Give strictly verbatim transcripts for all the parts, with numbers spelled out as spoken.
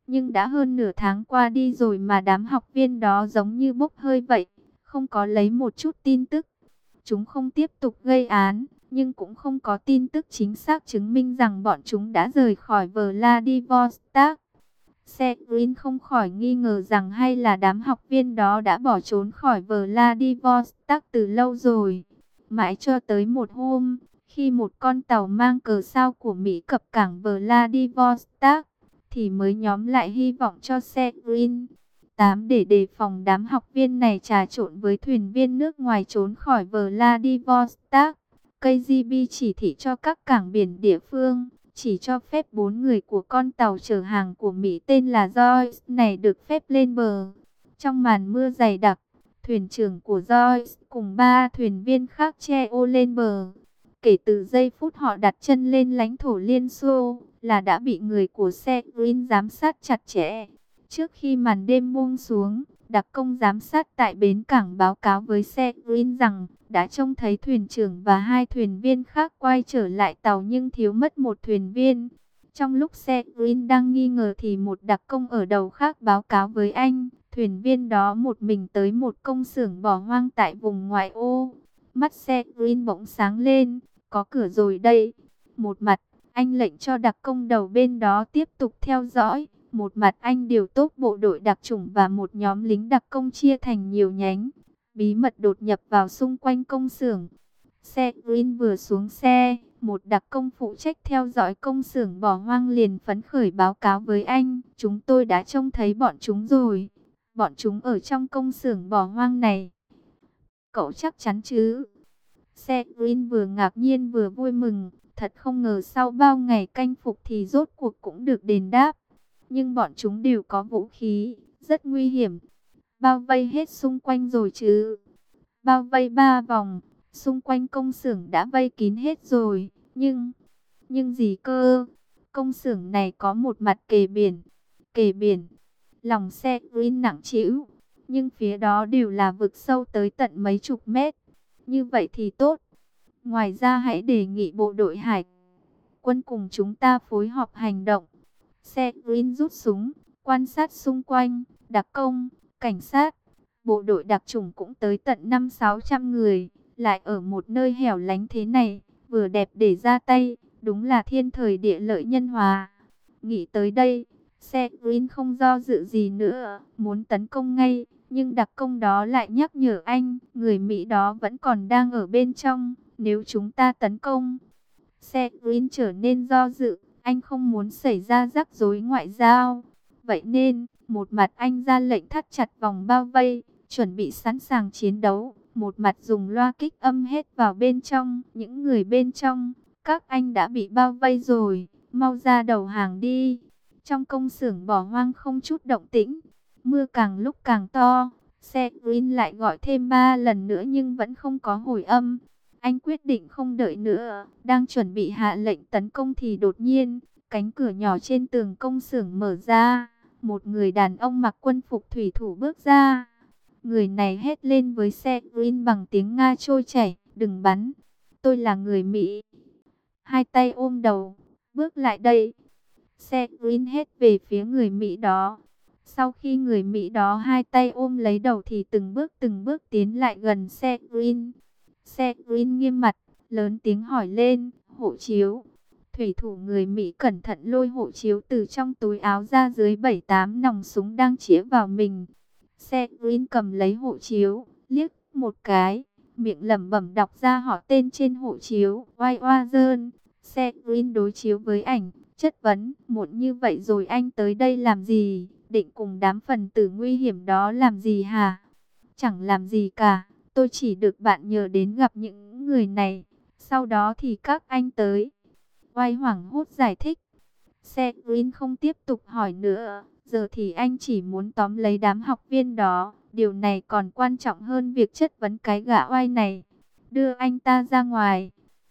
Nhưng đã hơn nửa tháng qua đi rồi mà đám học viên đó giống như bốc hơi vậy, không có lấy một chút tin tức. Chúng không tiếp tục gây án, nhưng cũng không có tin tức chính xác chứng minh rằng bọn chúng đã rời khỏi Vladivostok. Seguin không khỏi nghi ngờ rằng hay là đám học viên đó đã bỏ trốn khỏi Vladivostok từ lâu rồi. Mãi cho tới một hôm, khi một con tàu mang cờ sao của Mỹ cập cảng Vladivostok, thì mới nhóm lại hy vọng cho Seguin. Tám để đề phòng đám học viên này trà trộn với thuyền viên nước ngoài trốn khỏi Vladivostok, ca giê bê chỉ thị cho các cảng biển địa phương, chỉ cho phép bốn người của con tàu chở hàng của Mỹ tên là Joyce này được phép lên bờ. Trong màn mưa dày đặc, thuyền trưởng của Joyce cùng ba thuyền viên khác treo lên bờ. Kể từ giây phút họ đặt chân lên lãnh thổ Liên Xô, là đã bị người của Seguin giám sát chặt chẽ. Trước khi màn đêm buông xuống, đặc công giám sát tại bến cảng báo cáo với Seguin rằng đã trông thấy thuyền trưởng và hai thuyền viên khác quay trở lại tàu nhưng thiếu mất một thuyền viên. Trong lúc Seguin đang nghi ngờ thì một đặc công ở đầu khác báo cáo với anh, thuyền viên đó một mình tới một công xưởng bỏ hoang tại vùng ngoại ô. Mắt Seguin bỗng sáng lên, có cửa rồi đây. Một mặt, anh lệnh cho đặc công đầu bên đó tiếp tục theo dõi. Một mặt anh điều tốt bộ đội đặc chủng và một nhóm lính đặc công chia thành nhiều nhánh, bí mật đột nhập vào xung quanh công xưởng. Seguin vừa xuống xe, một đặc công phụ trách theo dõi công xưởng bỏ hoang liền phấn khởi báo cáo với anh. Chúng tôi đã trông thấy bọn chúng rồi. Bọn chúng ở trong công xưởng bỏ hoang này. Cậu chắc chắn chứ? Seguin vừa ngạc nhiên vừa vui mừng. Thật không ngờ sau bao ngày canh phục thì rốt cuộc cũng được đền đáp. Nhưng bọn chúng đều có vũ khí, rất nguy hiểm. Bao vây hết xung quanh rồi chứ? Bao vây ba vòng, xung quanh công xưởng đã vây kín hết rồi. Nhưng, nhưng gì cơ? Công xưởng này có một mặt kề biển. Kề biển, lòng xe green nặng trĩu. Nhưng phía đó đều là vực sâu tới tận mấy chục mét. Như vậy thì tốt. Ngoài ra hãy đề nghị bộ đội hải quân cùng chúng ta phối hợp hành động. Seguin rút súng, quan sát xung quanh, đặc công, cảnh sát, bộ đội đặc chủng cũng tới tận năm sáu trăm người, lại ở một nơi hẻo lánh thế này, vừa đẹp để ra tay, đúng là thiên thời địa lợi nhân hòa. Nghĩ tới đây, Seguin không do dự gì nữa, muốn tấn công ngay, nhưng đặc công đó lại nhắc nhở anh, người Mỹ đó vẫn còn đang ở bên trong, nếu chúng ta tấn công. Seguin trở nên do dự. Anh không muốn xảy ra rắc rối ngoại giao. Vậy nên, một mặt anh ra lệnh thắt chặt vòng bao vây, chuẩn bị sẵn sàng chiến đấu. Một mặt dùng loa kích âm hết vào bên trong. Những người bên trong, các anh đã bị bao vây rồi, mau ra đầu hàng đi. Trong công xưởng bỏ hoang không chút động tĩnh. Mưa càng lúc càng to. Seguin lại gọi thêm ba lần nữa nhưng vẫn không có hồi âm. Anh quyết định không đợi nữa, đang chuẩn bị hạ lệnh tấn công thì đột nhiên, cánh cửa nhỏ trên tường công xưởng mở ra. Một người đàn ông mặc quân phục thủy thủ bước ra. Người này hét lên với Seguin bằng tiếng Nga trôi chảy, đừng bắn, tôi là người Mỹ. Hai tay ôm đầu, bước lại đây. Seguin hét về phía người Mỹ đó. Sau khi người Mỹ đó hai tay ôm lấy đầu thì từng bước từng bước tiến lại gần Seguin. Seguin nghiêm mặt, lớn tiếng hỏi lên, hộ chiếu. Thủy thủ người Mỹ cẩn thận lôi hộ chiếu từ trong túi áo ra dưới bảy tám nòng súng đang chĩa vào mình. Seguin cầm lấy hộ chiếu, liếc một cái, miệng lẩm bẩm đọc ra họ tên trên hộ chiếu, Oai Oa Dơn. Seguin đối chiếu với ảnh, chất vấn, muộn như vậy rồi anh tới đây làm gì, định cùng đám phần tử nguy hiểm đó làm gì hả? Chẳng làm gì cả. Tôi chỉ được bạn nhờ đến gặp những người này. Sau đó thì các anh tới. Oai hoảng hốt giải thích. Seguin không tiếp tục hỏi nữa. Giờ thì anh chỉ muốn tóm lấy đám học viên đó. Điều này còn quan trọng hơn việc chất vấn cái gã oai này. Đưa anh ta ra ngoài.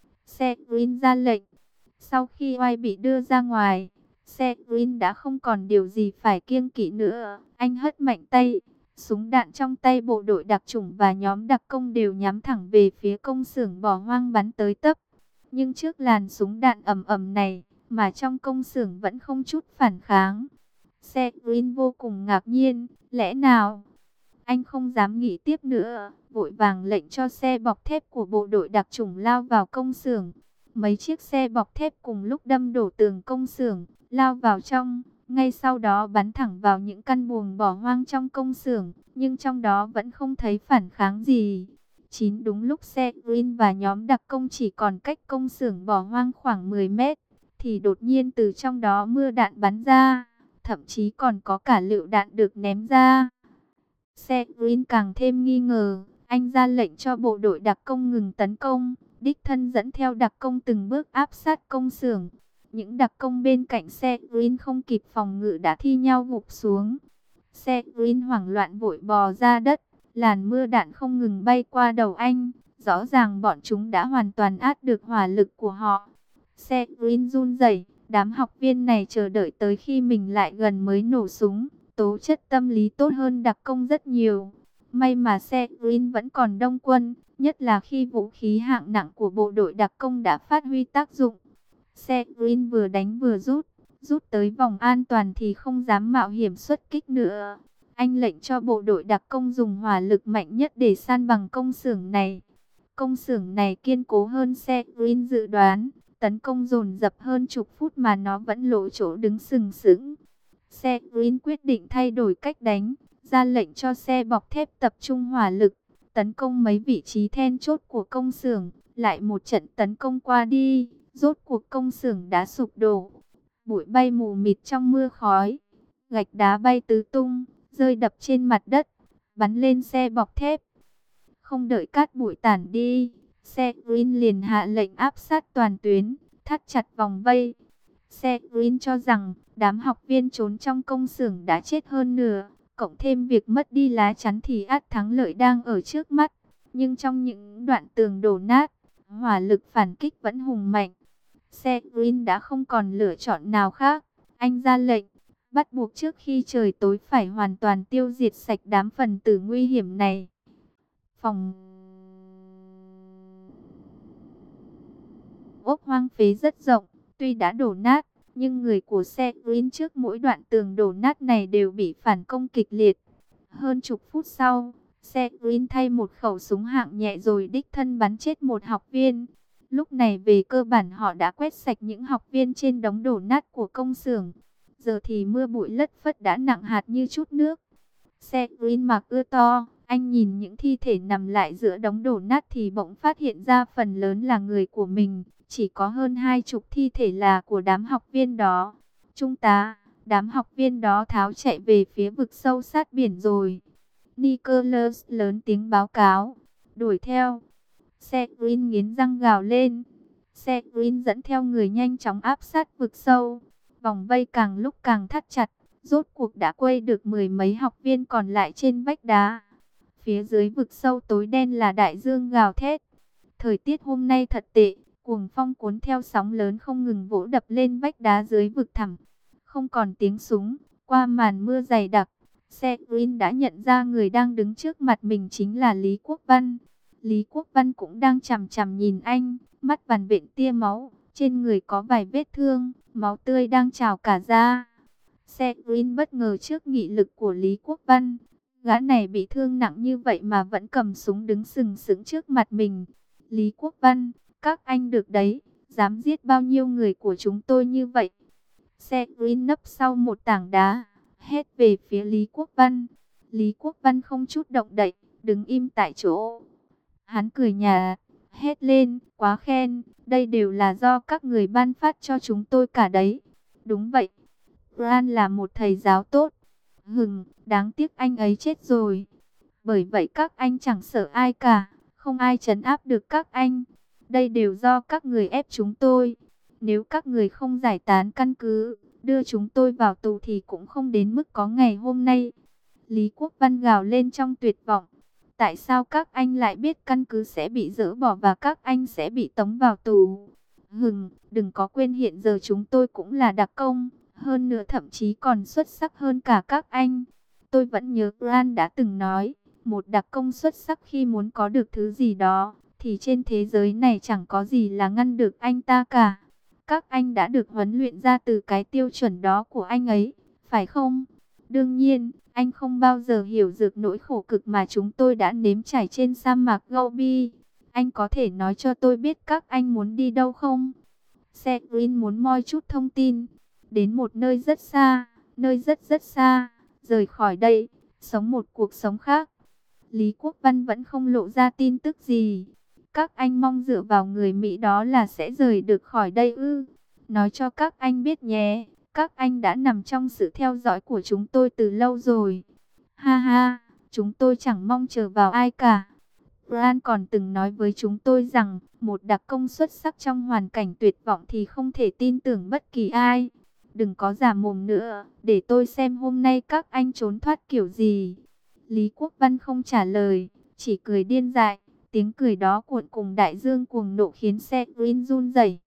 Seguin ra lệnh. Sau khi oai bị đưa ra ngoài, Seguin đã không còn điều gì phải kiêng kỵ nữa. Anh hất mạnh tay. Súng đạn trong tay bộ đội đặc chủng và nhóm đặc công đều nhắm thẳng về phía công xưởng bỏ hoang bắn tới tấp. Nhưng trước làn súng đạn ầm ầm này, mà trong công xưởng vẫn không chút phản kháng. Green vô cùng ngạc nhiên, lẽ nào? Anh không dám nghĩ tiếp nữa, vội vàng lệnh cho xe bọc thép của bộ đội đặc chủng lao vào công xưởng. Mấy chiếc xe bọc thép cùng lúc đâm đổ tường công xưởng, lao vào trong, ngay sau đó bắn thẳng vào những căn buồng bỏ hoang trong công xưởng, nhưng trong đó vẫn không thấy phản kháng gì. Chín đúng lúc xe Green và nhóm đặc công chỉ còn cách công xưởng bỏ hoang khoảng mười mét, thì đột nhiên từ trong đó mưa đạn bắn ra, thậm chí còn có cả lựu đạn được ném ra. Xe Green càng thêm nghi ngờ, anh ra lệnh cho bộ đội đặc công ngừng tấn công, đích thân dẫn theo đặc công từng bước áp sát công xưởng. Những đặc công bên cạnh xe Green không kịp phòng ngự đã thi nhau gục xuống. Xe Green hoảng loạn vội bò ra đất, làn mưa đạn không ngừng bay qua đầu anh, rõ ràng bọn chúng đã hoàn toàn át được hỏa lực của họ. Xe Green run rẩy, đám học viên này chờ đợi tới khi mình lại gần mới nổ súng. Tố chất tâm lý tốt hơn đặc công rất nhiều. May mà xe Green vẫn còn đông quân, nhất là khi vũ khí hạng nặng của bộ đội đặc công đã phát huy tác dụng. Xe Green vừa đánh vừa rút, rút tới vòng an toàn thì không dám mạo hiểm xuất kích nữa. Anh lệnh cho bộ đội đặc công dùng hỏa lực mạnh nhất để san bằng công xưởng này. Công xưởng này kiên cố hơn xe Green dự đoán, tấn công dồn dập hơn chục phút mà nó vẫn lộ chỗ đứng sừng sững. Xe Green quyết định thay đổi cách đánh, ra lệnh cho xe bọc thép tập trung hỏa lực, tấn công mấy vị trí then chốt của công xưởng. Lại một trận tấn công qua đi, rốt cuộc công xưởng đã sụp đổ. Bụi bay mù mịt trong mưa khói, gạch đá bay tứ tung, rơi đập trên mặt đất, bắn lên xe bọc thép. Không đợi cát bụi tản đi, xe Green liền hạ lệnh áp sát toàn tuyến, thắt chặt vòng vây. Xe Green cho rằng đám học viên trốn trong công xưởng đã chết hơn nửa, cộng thêm việc mất đi lá chắn thì ắt thắng lợi đang ở trước mắt. Nhưng trong những đoạn tường đổ nát, hỏa lực phản kích vẫn hùng mạnh. Xe Green đã không còn lựa chọn nào khác. Anh ra lệnh, bắt buộc trước khi trời tối phải hoàn toàn tiêu diệt sạch đám phần tử nguy hiểm này. Phòng ốc hoang phế rất rộng, tuy đã đổ nát, nhưng người của xe Green trước mỗi đoạn tường đổ nát này đều bị phản công kịch liệt. Hơn chục phút sau, xe Green thay một khẩu súng hạng nhẹ rồi đích thân bắn chết một học viên. Lúc này về cơ bản họ đã quét sạch những học viên trên đống đổ nát của công xưởng. Giờ thì mưa bụi lất phất đã nặng hạt như chút nước. Xe Green mặc ưa to, anh nhìn những thi thể nằm lại giữa đống đổ nát thì bỗng phát hiện ra phần lớn là người của mình. Chỉ có hơn hai chục thi thể là của đám học viên đó. Trung tá, đám học viên đó tháo chạy về phía vực sâu sát biển rồi. Nicholas lớn tiếng báo cáo. Đuổi theo. Xe Green nghiến răng gào lên. Xe Green dẫn theo người nhanh chóng áp sát vực sâu. Vòng vây càng lúc càng thắt chặt. Rốt cuộc đã quây được mười mấy học viên còn lại trên vách đá. Phía dưới vực sâu tối đen là đại dương gào thét. Thời tiết hôm nay thật tệ. Cuồng phong cuốn theo sóng lớn không ngừng vỗ đập lên vách đá dưới vực thẳm. Không còn tiếng súng, qua màn mưa dày đặc, xe Green đã nhận ra người đang đứng trước mặt mình chính là Lý Quốc Văn. Lý Quốc Văn cũng đang chằm chằm nhìn anh, mắt vằn vện tia máu, trên người có vài vết thương, máu tươi đang trào cả ra. Xe Green bất ngờ trước nghị lực của Lý Quốc Văn. Gã này bị thương nặng như vậy mà vẫn cầm súng đứng sừng sững trước mặt mình. Lý Quốc Văn, các anh được đấy, dám giết bao nhiêu người của chúng tôi như vậy? Xe Green nấp sau một tảng đá, hét về phía Lý Quốc Văn. Lý Quốc Văn không chút động đậy, đứng im tại chỗ. Hắn cười nhạt, hét lên, quá khen, đây đều là do các người ban phát cho chúng tôi cả đấy. Đúng vậy, Grant là một thầy giáo tốt. Hừm, đáng tiếc anh ấy chết rồi. Bởi vậy các anh chẳng sợ ai cả, không ai trấn áp được các anh. Đây đều do các người ép chúng tôi. Nếu các người không giải tán căn cứ, đưa chúng tôi vào tù thì cũng không đến mức có ngày hôm nay. Lý Quốc Văn gào lên trong tuyệt vọng. Tại sao các anh lại biết căn cứ sẽ bị dỡ bỏ và các anh sẽ bị tống vào tù? Hừm, đừng có quên hiện giờ chúng tôi cũng là đặc công. Hơn nữa thậm chí còn xuất sắc hơn cả các anh. Tôi vẫn nhớ Grant đã từng nói, một đặc công xuất sắc khi muốn có được thứ gì đó, thì trên thế giới này chẳng có gì là ngăn được anh ta cả. Các anh đã được huấn luyện ra từ cái tiêu chuẩn đó của anh ấy. phải không? Đương nhiên, anh không bao giờ hiểu được nỗi khổ cực mà chúng tôi đã nếm trải trên sa mạc Gobi. Anh có thể nói cho tôi biết các anh muốn đi đâu không? Sedrin muốn moi chút thông tin. Đến một nơi rất xa, nơi rất rất xa, rời khỏi đây, sống một cuộc sống khác. Lý Quốc Văn vẫn không lộ ra tin tức gì. Các anh mong dựa vào người Mỹ đó là sẽ rời được khỏi đây ư? Nói cho các anh biết nhé, các anh đã nằm trong sự theo dõi của chúng tôi từ lâu rồi. Ha ha, chúng tôi chẳng mong chờ vào ai cả. Brian còn từng nói với chúng tôi rằng, một đặc công xuất sắc trong hoàn cảnh tuyệt vọng thì không thể tin tưởng bất kỳ ai. Đừng có giả mồm nữa, để tôi xem hôm nay các anh trốn thoát kiểu gì. Lý Quốc Văn không trả lời, chỉ cười điên dại. Tiếng cười đó cuộn cùng đại dương cuồng nộ khiến xe Green run rẩy.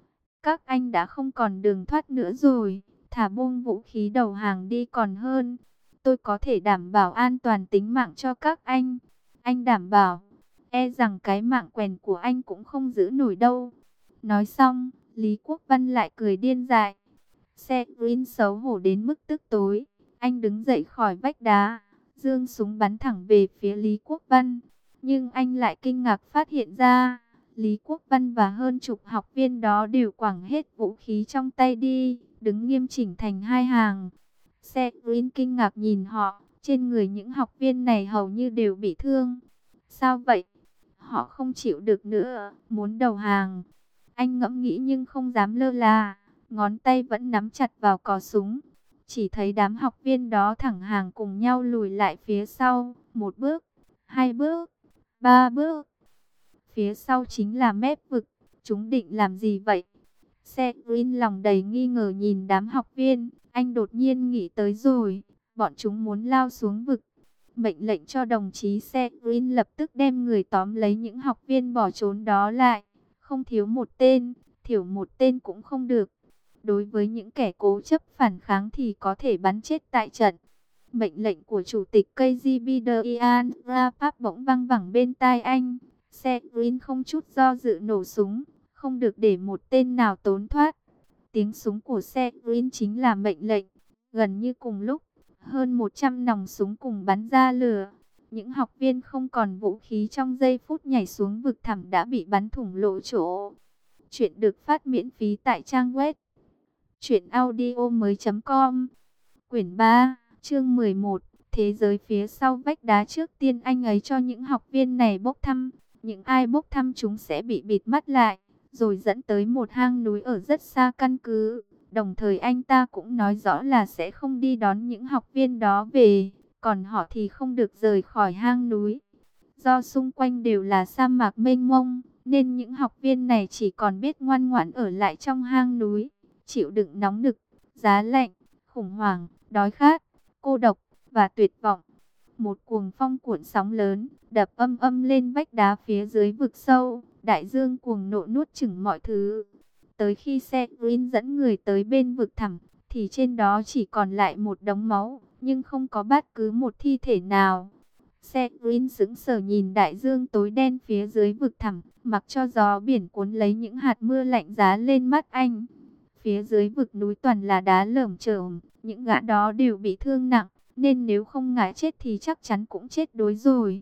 Các anh đã không còn đường thoát nữa rồi, thả buông vũ khí đầu hàng đi còn hơn. Tôi có thể đảm bảo an toàn tính mạng cho các anh. Anh đảm bảo, e rằng cái mạng quèn của anh cũng không giữ nổi đâu. Nói xong, Lý Quốc Văn lại cười điên dại. Xe Green xấu hổ đến mức tức tối. Anh đứng dậy khỏi vách đá, giương súng bắn thẳng về phía Lý Quốc Văn. Nhưng anh lại kinh ngạc phát hiện ra, Lý Quốc Văn và hơn chục học viên đó đều quẳng hết vũ khí trong tay đi, đứng nghiêm chỉnh thành hai hàng. Xe Green kinh ngạc nhìn họ, trên người những học viên này hầu như đều bị thương. Sao vậy? Họ không chịu được nữa, muốn đầu hàng. Anh ngẫm nghĩ nhưng không dám lơ là, ngón tay vẫn nắm chặt vào cò súng. Chỉ thấy đám học viên đó thẳng hàng cùng nhau lùi lại phía sau, một bước, hai bước, ba bước. Phía sau chính là mép vực, chúng định làm gì vậy? Xe Green lòng đầy nghi ngờ nhìn đám học viên, anh đột nhiên nghĩ tới rồi, bọn chúng muốn lao xuống vực. Mệnh lệnh cho đồng chí xe Green lập tức đem người tóm lấy những học viên bỏ trốn đó lại, không thiếu một tên, thiểu một tên cũng không được. Đối với những kẻ cố chấp phản kháng thì có thể bắn chết tại trận. Mệnh lệnh của chủ tịch ca giê bê Ian Rapap bỗng vang vẳng bên tai anh. Xe Green không chút do dự nổ súng, không được để một tên nào trốn thoát. Tiếng súng của xe Green chính là mệnh lệnh. Gần như cùng lúc, hơn một trăm nòng súng cùng bắn ra lửa. Những học viên không còn vũ khí trong giây phút nhảy xuống vực thẳm đã bị bắn thủng lỗ chỗ. Chuyện được phát miễn phí tại trang web truyện audio mới chấm com. Quyển ba, chương mười một. Thế giới phía sau vách đá. Trước tiên anh ấy cho những học viên này bốc thăm. Những ai bốc thăm chúng sẽ bị bịt mắt lại, rồi dẫn tới một hang núi ở rất xa căn cứ. Đồng thời anh ta cũng nói rõ là sẽ không đi đón những học viên đó về, còn họ thì không được rời khỏi hang núi. Do xung quanh đều là sa mạc mênh mông, nên những học viên này chỉ còn biết ngoan ngoãn ở lại trong hang núi, chịu đựng nóng nực, giá lạnh, khủng hoảng, đói khát, cô độc và tuyệt vọng. Một cuồng phong cuộn sóng lớn, đập âm âm lên vách đá phía dưới vực sâu. Đại dương cuồng nộ nuốt chửng mọi thứ. Tới khi xe Green dẫn người tới bên vực thẳm, thì trên đó chỉ còn lại một đống máu, nhưng không có bất cứ một thi thể nào. Xe Green sững sờ nhìn đại dương tối đen phía dưới vực thẳm, mặc cho gió biển cuốn lấy những hạt mưa lạnh giá lên mắt anh. Phía dưới vực núi toàn là đá lởm chởm, những gã đó đều bị thương nặng, nên nếu không ngã chết thì chắc chắn cũng chết đuối rồi.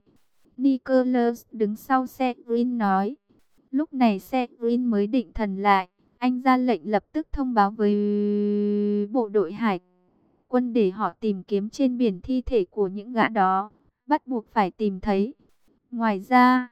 Nicholas đứng sau xe Green nói. Lúc này xe Green mới định thần lại, anh ra lệnh lập tức thông báo với bộ đội hải quân để họ tìm kiếm trên biển thi thể của những gã đó, bắt buộc phải tìm thấy. Ngoài ra,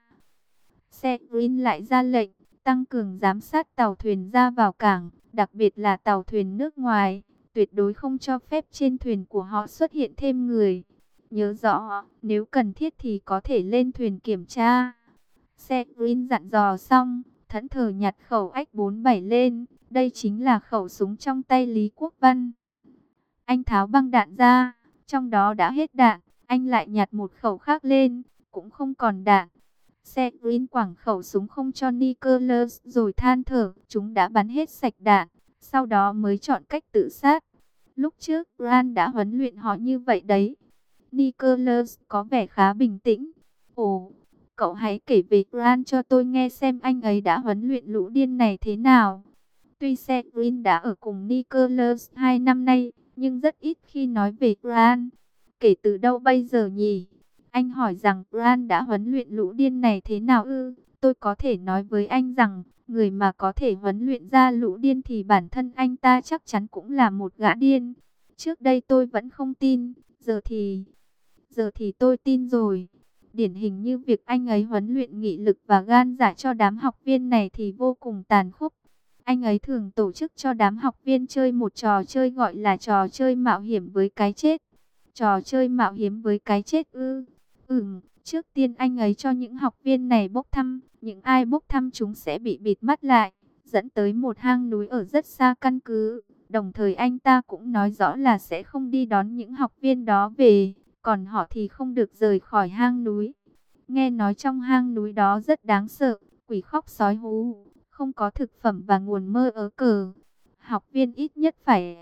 xe Green lại ra lệnh tăng cường giám sát tàu thuyền ra vào cảng, đặc biệt là tàu thuyền nước ngoài, tuyệt đối không cho phép trên thuyền của họ xuất hiện thêm người. Nhớ rõ, nếu cần thiết thì có thể lên thuyền kiểm tra. Xe Green dặn dò xong, thẫn thờ nhặt khẩu ách bốn bảy lên, đây chính là khẩu súng trong tay Lý Quốc Văn. Anh tháo băng đạn ra, trong đó đã hết đạn, anh lại nhặt một khẩu khác lên, cũng không còn đạn. Xe Green quẳng khẩu súng không cho Nicholas rồi than thở, chúng đã bắn hết sạch đạn, sau đó mới chọn cách tự sát. Lúc trước, Grant đã huấn luyện họ như vậy đấy. Nicholas có vẻ khá bình tĩnh. Ồ, cậu hãy kể về Grant cho tôi nghe xem anh ấy đã huấn luyện lũ điên này thế nào. Tuy xe Green đã ở cùng Nicholas hai năm nay, nhưng rất ít khi nói về Grant. Kể từ đâu bây giờ nhỉ? Anh hỏi rằng Grant đã huấn luyện lũ điên này thế nào ư? Tôi có thể nói với anh rằng, người mà có thể huấn luyện ra lũ điên thì bản thân anh ta chắc chắn cũng là một gã điên. Trước đây tôi vẫn không tin, giờ thì... Giờ thì tôi tin rồi. Điển hình như việc anh ấy huấn luyện nghị lực và gan dạ cho đám học viên này thì vô cùng tàn khốc. Anh ấy thường tổ chức cho đám học viên chơi một trò chơi gọi là trò chơi mạo hiểm với cái chết. Trò chơi mạo hiểm với cái chết ư? Ừm, trước tiên anh ấy cho những học viên này bốc thăm. Những ai bốc thăm chúng sẽ bị bịt mắt lại, dẫn tới một hang núi ở rất xa căn cứ. Đồng thời anh ta cũng nói rõ là sẽ không đi đón những học viên đó về, còn họ thì không được rời khỏi hang núi. Nghe nói trong hang núi đó rất đáng sợ, quỷ khóc sói hú, không có thực phẩm và nguồn mơ ớ cờ. Học viên ít nhất phải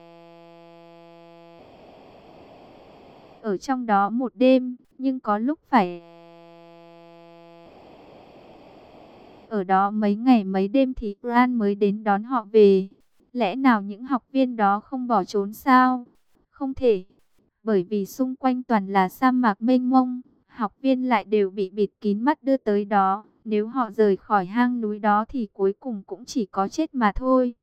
ở trong đó một đêm, nhưng có lúc phải ở đó mấy ngày mấy đêm thì Grant mới đến đón họ về. Lẽ nào những học viên đó không bỏ trốn sao? Không thể, bởi vì xung quanh toàn là sa mạc mênh mông, học viên lại đều bị bịt kín mắt đưa tới đó. Nếu họ rời khỏi hang núi đó thì cuối cùng cũng chỉ có chết mà thôi.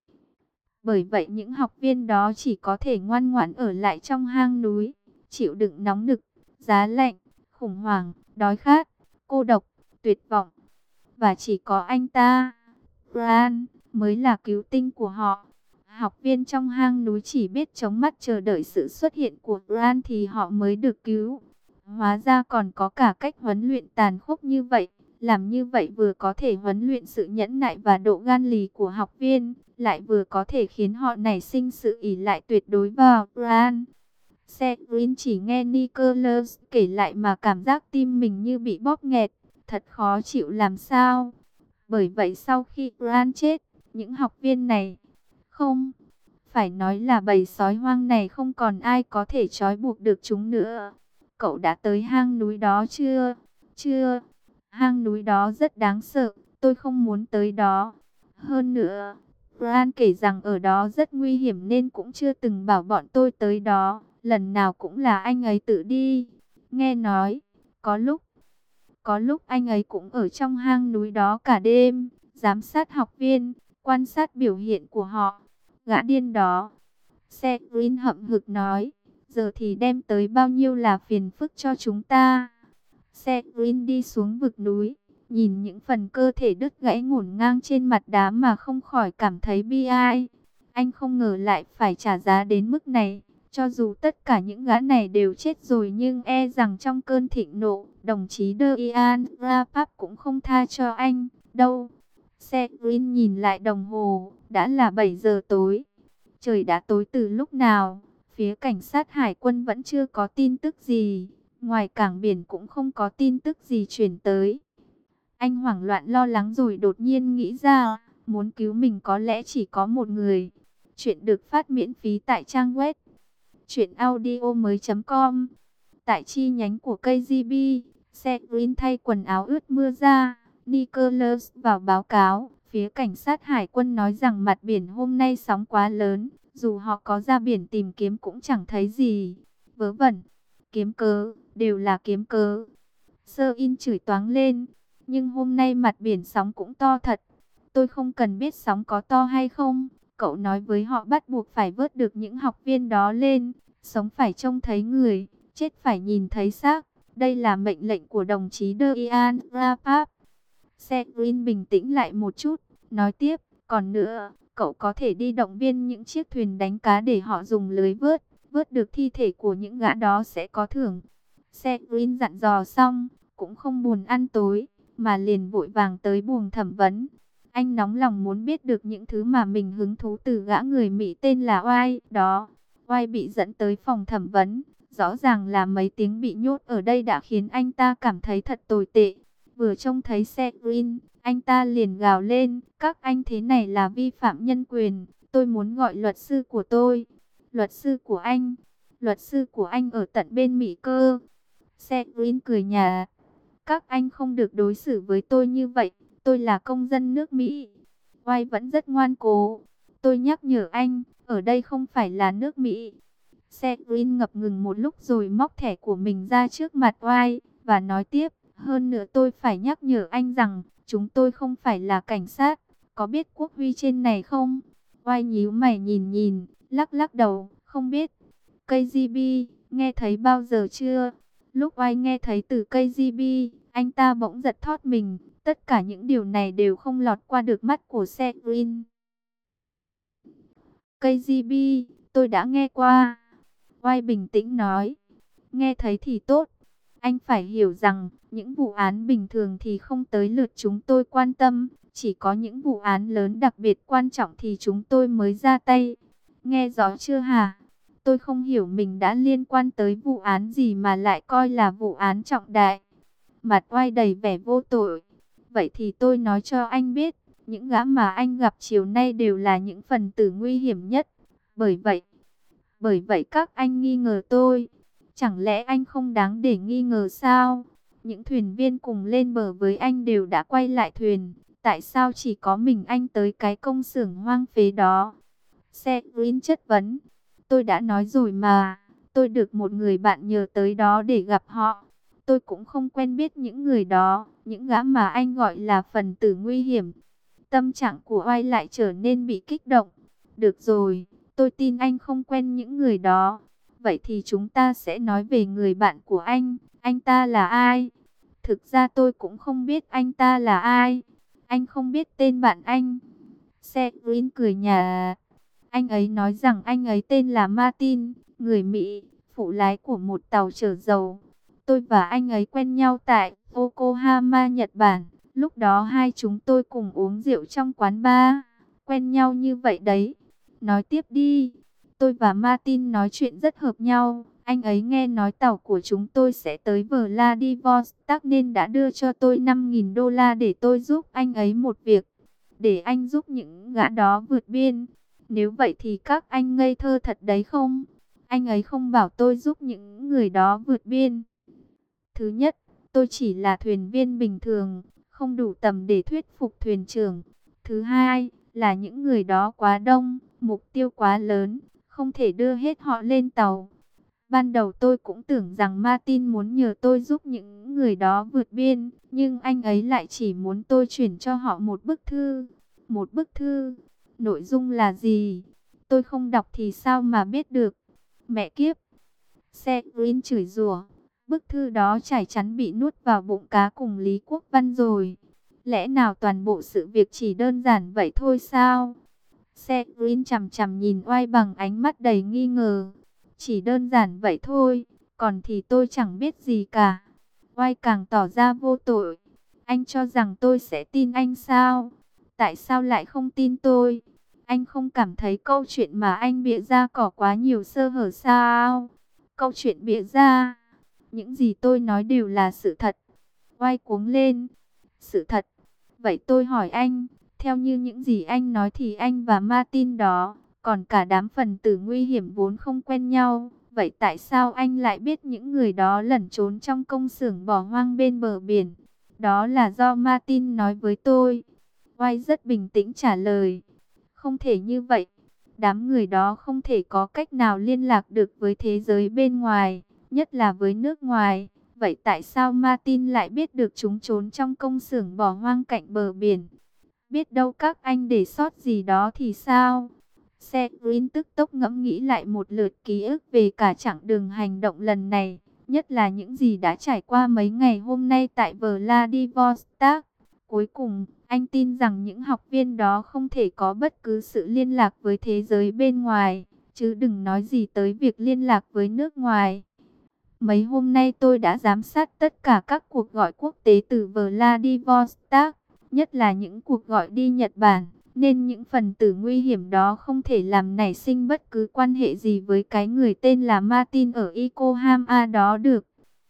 Bởi vậy những học viên đó chỉ có thể ngoan ngoãn ở lại trong hang núi, chịu đựng nóng nực, giá lạnh, khủng hoảng, đói khát, cô độc, tuyệt vọng. Và chỉ có anh ta, Grant, mới là cứu tinh của họ. Học viên trong hang núi chỉ biết chống mắt chờ đợi sự xuất hiện của Grant thì họ mới được cứu. Hóa ra còn có cả cách huấn luyện tàn khốc như vậy. Làm như vậy vừa có thể huấn luyện sự nhẫn nại và độ gan lì của học viên, lại vừa có thể khiến họ nảy sinh sự ỷ lại tuyệt đối vào Grant. Severin chỉ nghe Nicholas kể lại mà cảm giác tim mình như bị bóp nghẹt, thật khó chịu làm sao. Bởi vậy sau khi Grant chết, những học viên này, không, phải nói là bầy sói hoang này không còn ai có thể trói buộc được chúng nữa. Cậu đã tới hang núi đó chưa? Chưa. Hang núi đó rất đáng sợ, tôi không muốn tới đó. Hơn nữa, Grant kể rằng ở đó rất nguy hiểm nên cũng chưa từng bảo bọn tôi tới đó. Lần nào cũng là anh ấy tự đi. Nghe nói, có lúc, có lúc anh ấy cũng ở trong hang núi đó cả đêm, giám sát học viên, quan sát biểu hiện của họ. Gã điên đó, Severin hậm hực nói, giờ thì đem tới bao nhiêu là phiền phức cho chúng ta. Severin đi xuống vực núi, nhìn những phần cơ thể đứt gãy ngổn ngang trên mặt đá mà không khỏi cảm thấy bi ai. Anh không ngờ lại phải trả giá đến mức này. Cho dù tất cả những gã này đều chết rồi nhưng e rằng trong cơn thịnh nộ, đồng chí Deian Rapap cũng không tha cho anh, đâu. Severin nhìn lại đồng hồ, đã là bảy giờ tối. Trời đã tối từ lúc nào, phía cảnh sát hải quân vẫn chưa có tin tức gì, ngoài cảng biển cũng không có tin tức gì chuyển tới. Anh hoảng loạn lo lắng rồi đột nhiên nghĩ ra, muốn cứu mình có lẽ chỉ có một người. Chuyện được phát miễn phí tại trang web truyện audio mới chấm com. Tại chi nhánh của ca giê bê, Severin thay quần áo ướt mưa ra. Nicholas vào báo cáo, phía cảnh sát hải quân nói rằng mặt biển hôm nay sóng quá lớn, dù họ có ra biển tìm kiếm cũng chẳng thấy gì. Vớ vẩn, kiếm cớ, đều là kiếm cớ. Sơ In chửi toáng lên, nhưng hôm nay mặt biển sóng cũng to thật. Tôi không cần biết sóng có to hay không. Cậu nói với họ bắt buộc phải vớt được những học viên đó lên, sống phải trông thấy người, chết phải nhìn thấy xác. Đây là mệnh lệnh của đồng chí Deian Rapap. Severin bình tĩnh lại một chút, nói tiếp, còn nữa, cậu có thể đi động viên những chiếc thuyền đánh cá để họ dùng lưới vớt, vớt được thi thể của những gã đó sẽ có thưởng. Severin dặn dò xong, cũng không buồn ăn tối, mà liền vội vàng tới buồng thẩm vấn. Anh nóng lòng muốn biết được những thứ mà mình hứng thú từ gã người Mỹ tên là Oai đó. Oai bị dẫn tới phòng thẩm vấn. Rõ ràng là mấy tiếng bị nhốt ở đây đã khiến anh ta cảm thấy thật tồi tệ. Vừa trông thấy Severin, anh ta liền gào lên, các anh thế này là vi phạm nhân quyền. Tôi muốn gọi luật sư của tôi. Luật sư của anh? Luật sư của anh ở tận bên Mỹ cơ. Severin cười nhạt. Các anh không được đối xử với tôi như vậy. Tôi là công dân nước Mỹ. Oai vẫn rất ngoan cố. Tôi nhắc nhở anh, ở đây không phải là nước Mỹ. Xe Green ngập ngừng một lúc rồi móc thẻ của mình ra trước mặt Oai và nói tiếp, hơn nữa tôi phải nhắc nhở anh rằng chúng tôi không phải là cảnh sát, có biết quốc huy trên này không? Oai nhíu mày nhìn nhìn, lắc lắc đầu, không biết. ca giê bê, nghe thấy bao giờ chưa? Lúc Oai nghe thấy từ ca giê bê, anh ta bỗng giật thót mình, tất cả những điều này đều không lọt qua được mắt của xe Green. ca giê bê, tôi đã nghe qua. Oai bình tĩnh nói, nghe thấy thì tốt. Anh phải hiểu rằng, những vụ án bình thường thì không tới lượt chúng tôi quan tâm. Chỉ có những vụ án lớn đặc biệt quan trọng thì chúng tôi mới ra tay. Nghe rõ chưa hả? Tôi không hiểu mình đã liên quan tới vụ án gì mà lại coi là vụ án trọng đại. Mặt Oai đầy vẻ vô tội. Vậy thì tôi nói cho anh biết, những gã mà anh gặp chiều nay đều là những phần tử nguy hiểm nhất. Bởi vậy, bởi vậy các anh nghi ngờ tôi. Chẳng lẽ anh không đáng để nghi ngờ sao? Những thuyền viên cùng lên bờ với anh đều đã quay lại thuyền. Tại sao chỉ có mình anh tới cái công xưởng hoang phế đó? Xe Green chất vấn. Tôi đã nói rồi mà. Tôi được một người bạn nhờ tới đó để gặp họ. Tôi cũng không quen biết những người đó. Những gã mà anh gọi là phần tử nguy hiểm. Tâm trạng của Oai lại trở nên bị kích động. Được rồi, tôi tin anh không quen những người đó. Vậy thì chúng ta sẽ nói về người bạn của anh. Anh ta là ai? Thực ra tôi cũng không biết anh ta là ai. Anh không biết tên bạn anh. Xe Green cười nhạt. Anh ấy nói rằng anh ấy tên là Martin, người Mỹ, phụ lái của một tàu chở dầu. Tôi và anh ấy quen nhau tại Yokohama, Nhật Bản. Lúc đó hai chúng tôi cùng uống rượu trong quán bar. Quen nhau như vậy đấy. Nói tiếp đi. Tôi và Martin nói chuyện rất hợp nhau. Anh ấy nghe nói tàu của chúng tôi sẽ tới Vladivostok nên đã đưa cho tôi năm nghìn đô la để tôi giúp anh ấy một việc. Để anh giúp những gã đó vượt biên. Nếu vậy thì các anh ngây thơ thật đấy không? Anh ấy không bảo tôi giúp những người đó vượt biên. Thứ nhất, tôi chỉ là thuyền viên bình thường, không đủ tầm để thuyết phục thuyền trưởng. Thứ hai, là những người đó quá đông, mục tiêu quá lớn, không thể đưa hết họ lên tàu. Ban đầu tôi cũng tưởng rằng Martin muốn nhờ tôi giúp những người đó vượt biên, nhưng anh ấy lại chỉ muốn tôi chuyển cho họ một bức thư. Một bức thư? Nội dung là gì? Tôi không đọc thì sao mà biết được? Mẹ kiếp! Xe Green chửi rủa. Bức thư đó chắc chắn bị nuốt vào bụng cá cùng Lý Quốc Văn rồi. Lẽ nào toàn bộ sự việc chỉ đơn giản vậy thôi sao? Xe Green chằm chằm nhìn Oai bằng ánh mắt đầy nghi ngờ. Chỉ đơn giản vậy thôi, còn thì tôi chẳng biết gì cả. Oai càng tỏ ra vô tội. Anh cho rằng tôi sẽ tin anh sao? Tại sao lại không tin tôi? Anh không cảm thấy câu chuyện mà anh bịa ra có quá nhiều sơ hở sao? Câu chuyện bịa ra? Những gì tôi nói đều là sự thật. Oai cuống lên. Sự thật? Vậy tôi hỏi anh, theo như những gì anh nói thì anh và Martin đó, còn cả đám phần tử nguy hiểm vốn không quen nhau. Vậy tại sao anh lại biết những người đó lẩn trốn trong công xưởng bỏ hoang bên bờ biển? Đó là do Martin nói với tôi. Oai rất bình tĩnh trả lời. Không thể như vậy. Đám người đó không thể có cách nào liên lạc được với thế giới bên ngoài, nhất là với nước ngoài. Vậy tại sao Martin lại biết được chúng trốn trong công xưởng bỏ hoang cạnh bờ biển? Biết đâu các anh để sót gì đó thì sao? Xe Green tức tốc ngẫm nghĩ lại một lượt ký ức về cả chặng đường hành động lần này, nhất là những gì đã trải qua mấy ngày hôm nay tại Vladivostok. Cuối cùng, anh tin rằng những học viên đó không thể có bất cứ sự liên lạc với thế giới bên ngoài, chứ đừng nói gì tới việc liên lạc với nước ngoài. Mấy hôm nay tôi đã giám sát tất cả các cuộc gọi quốc tế từ Vladivostok, nhất là những cuộc gọi đi Nhật Bản, nên những phần tử nguy hiểm đó không thể làm nảy sinh bất cứ quan hệ gì với cái người tên là Martin ở Yokohama đó được.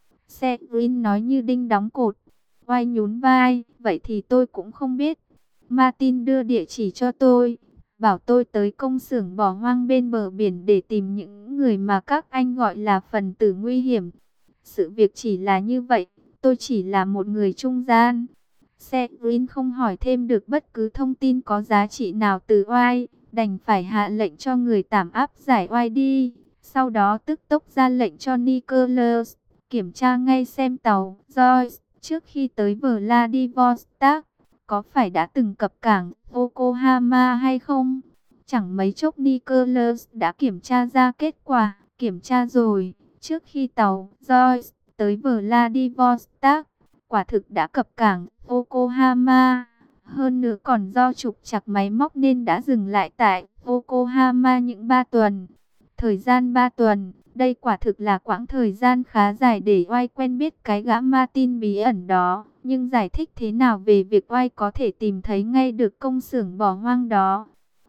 Xe Green nói như đinh đóng cột. Oai nhún vai, vậy thì tôi cũng không biết. Martin đưa địa chỉ cho tôi, bảo tôi tới công xưởng bỏ hoang bên bờ biển để tìm những người mà các anh gọi là phần tử nguy hiểm. Sự việc chỉ là như vậy, tôi chỉ là một người trung gian. Xe Green không hỏi thêm được bất cứ thông tin có giá trị nào từ Oai, đành phải hạ lệnh cho người tạm áp giải Oai đi. Sau đó tức tốc ra lệnh cho Nicholas kiểm tra ngay xem tàu Joyce trước khi tới Vladivostok có phải đã từng cập cảng Yokohama hay không. Chẳng mấy chốc Nicholas đã kiểm tra ra kết quả, kiểm tra rồi, trước khi tàu Joyce tới Vladivostok, quả thực đã cập cảng Yokohama. Hơn nữa còn do trục trặc máy móc nên đã dừng lại tại Yokohama những ba tuần. Thời gian ba tuần, đây quả thực là quãng thời gian khá dài để oai quen biết cái gã Martin bí ẩn đó. Nhưng giải thích thế nào về việc oai có thể tìm thấy ngay được công xưởng bỏ hoang đó?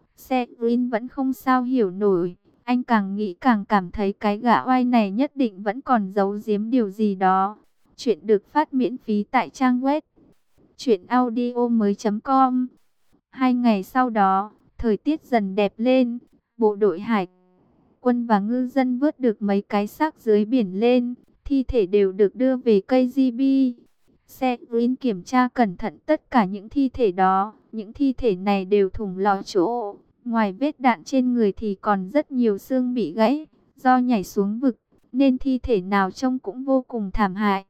Sedwin vẫn không sao hiểu nổi. Anh càng nghĩ càng cảm thấy cái gã oai này nhất định vẫn còn giấu giếm điều gì đó. Chuyện được phát miễn phí tại trang web truyện audio mới chấm com. Hai ngày sau đó, thời tiết dần đẹp lên. Bộ đội hải quân và ngư dân vớt được mấy cái xác dưới biển lên. Thi thể đều được đưa về ca giê bê. Sedwin kiểm tra cẩn thận tất cả những thi thể đó. Những thi thể này đều thủng lò chỗ. Ngoài vết đạn trên người thì còn rất nhiều xương bị gãy. Do nhảy xuống vực, nên thi thể nào trông cũng vô cùng thảm hại.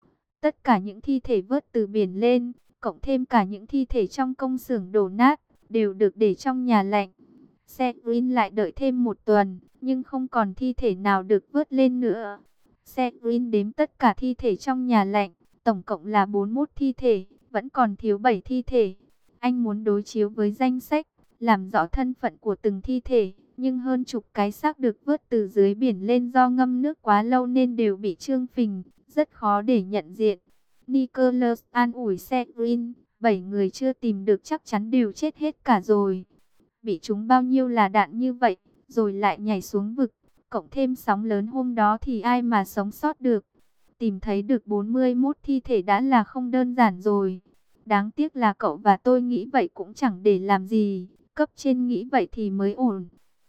Tất cả những thi thể vớt từ biển lên, cộng thêm cả những thi thể trong công xưởng đổ nát, đều được để trong nhà lạnh. Sedwin lại đợi thêm một tuần, nhưng không còn thi thể nào được vớt lên nữa. Sedwin đếm tất cả thi thể trong nhà lạnh, tổng cộng là bốn mươi mốt thi thể, vẫn còn thiếu bảy thi thể. Anh muốn đối chiếu với danh sách, làm rõ thân phận của từng thi thể, nhưng hơn chục cái xác được vớt từ dưới biển lên do ngâm nước quá lâu nên đều bị trương phình, rất khó để nhận diện. Nicholas an ủi Sedwin, bảy người chưa tìm được chắc chắn đều chết hết cả rồi. Bị trúng bao nhiêu là đạn như vậy, rồi lại nhảy xuống vực, cộng thêm sóng lớn hôm đó thì ai mà sống sót được. Tìm thấy được bốn mươi mốt thi thể đã là không đơn giản rồi. Đáng tiếc là cậu và tôi nghĩ vậy cũng chẳng để làm gì, cấp trên nghĩ vậy thì mới ổn.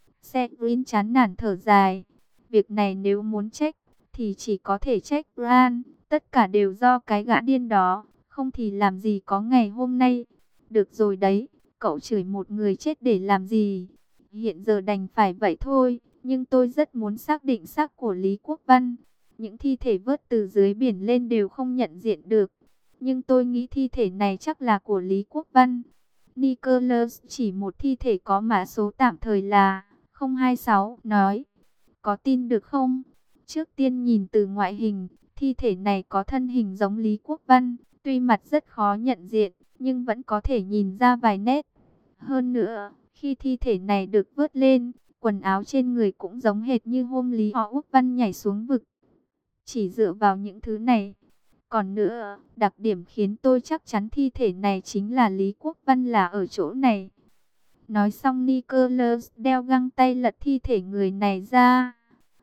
Sedwin chán nản thở dài. Việc này nếu muốn trách, thì chỉ có thể trách Bran. Tất cả đều do cái gã điên đó, không thì làm gì có ngày hôm nay. Được rồi đấy, cậu chửi một người chết để làm gì? Hiện giờ đành phải vậy thôi, nhưng tôi rất muốn xác định xác của Lý Quốc Văn. Những thi thể vớt từ dưới biển lên đều không nhận diện được. Nhưng tôi nghĩ thi thể này chắc là của Lý Quốc Văn. Nicholas chỉ một thi thể có mã số tạm thời là không hai sáu, nói. Có tin được không? Trước tiên nhìn từ ngoại hình, thi thể này có thân hình giống Lý Quốc Văn. Tuy mặt rất khó nhận diện, nhưng vẫn có thể nhìn ra vài nét. Hơn nữa, khi thi thể này được vớt lên, quần áo trên người cũng giống hệt như hôm Lý Họ Quốc Văn nhảy xuống vực. Chỉ dựa vào những thứ này. Còn nữa, đặc điểm khiến tôi chắc chắn thi thể này chính là Lý Quốc Văn là ở chỗ này. Nói xong Nicholas đeo găng tay lật thi thể người này ra.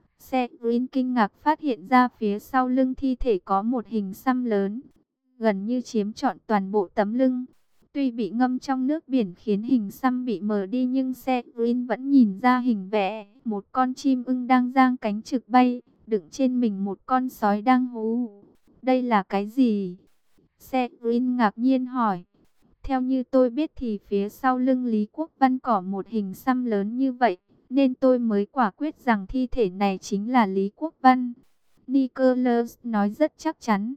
Sedwin kinh ngạc phát hiện ra phía sau lưng thi thể có một hình xăm lớn, gần như chiếm trọn toàn bộ tấm lưng. Tuy bị ngâm trong nước biển khiến hình xăm bị mờ đi nhưng Sedwin vẫn nhìn ra hình vẽ. Một con chim ưng đang giang cánh trực bay, đựng trên mình một con sói đang hú. Đây là cái gì? Sedwin ngạc nhiên hỏi. Theo như tôi biết thì phía sau lưng Lý Quốc Văn có một hình xăm lớn như vậy, nên tôi mới quả quyết rằng thi thể này chính là Lý Quốc Văn. Nicholas nói rất chắc chắn.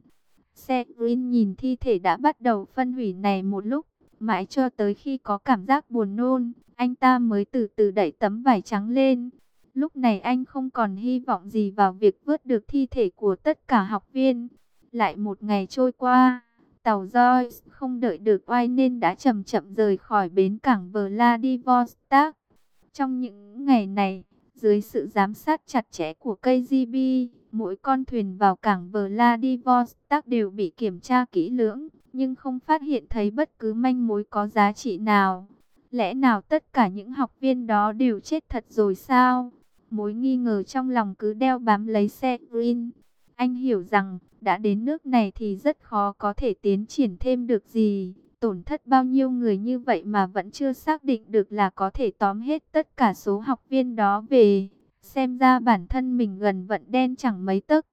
Sedwin nhìn thi thể đã bắt đầu phân hủy này một lúc, mãi cho tới khi có cảm giác buồn nôn, anh ta mới từ từ đẩy tấm vải trắng lên. Lúc này anh không còn hy vọng gì vào việc vớt được thi thể của tất cả học viên. Lại một ngày trôi qua, tàu Joyce không đợi được oai nên đã chậm chậm rời khỏi bến cảng Vladivostok. Trong những ngày này, dưới sự giám sát chặt chẽ của ca giê bê, mỗi con thuyền vào cảng Vladivostok đều bị kiểm tra kỹ lưỡng, nhưng không phát hiện thấy bất cứ manh mối có giá trị nào. Lẽ nào tất cả những học viên đó đều chết thật rồi sao? Mối nghi ngờ trong lòng cứ đeo bám lấy Sedwin. Anh hiểu rằng, đã đến nước này thì rất khó có thể tiến triển thêm được gì. Tổn thất bao nhiêu người như vậy mà vẫn chưa xác định được là có thể tóm hết tất cả số học viên đó về. Xem ra bản thân mình gần vận đen chẳng mấy tấc.